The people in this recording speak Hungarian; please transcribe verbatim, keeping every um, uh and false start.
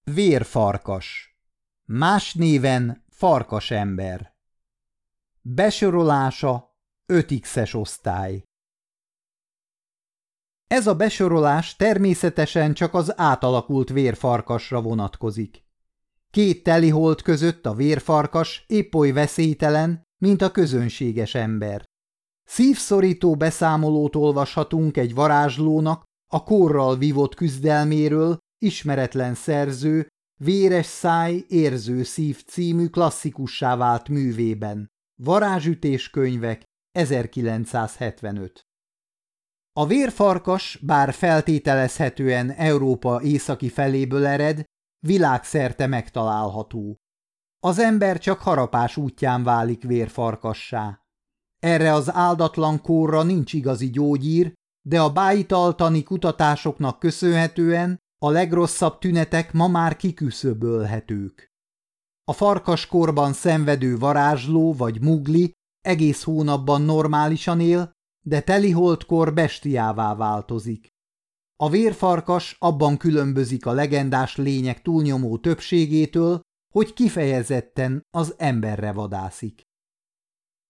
Vérfarkas. Más néven farkasember. Besorolása öt X-es osztály. Ez a besorolás természetesen csak az átalakult vérfarkasra vonatkozik. Két telihold között a vérfarkas épp oly veszélytelen, mint a közönséges ember. Szívszorító beszámolót olvashatunk egy varázslónak a kórral vívott küzdelméről, ismeretlen szerző, Véres száj, érző szív című klasszikussá vált művében. Varázsütés könyvek, ezerkilencszázhetvenöt. A vérfarkas, bár feltételezhetően Európa északi feléből ered, világszerte megtalálható. Az ember csak harapás útján válik vérfarkassá. Erre az áldatlan kórra nincs igazi gyógyír, de a bájitaltani kutatásoknak köszönhetően a legrosszabb tünetek ma már kiküszöbölhetők. A farkaskorban szenvedő varázsló vagy mugli egész hónapban normálisan él, de teliholdkor bestiává változik. A vérfarkas abban különbözik a legendás lények túlnyomó többségétől, hogy kifejezetten az emberre vadászik.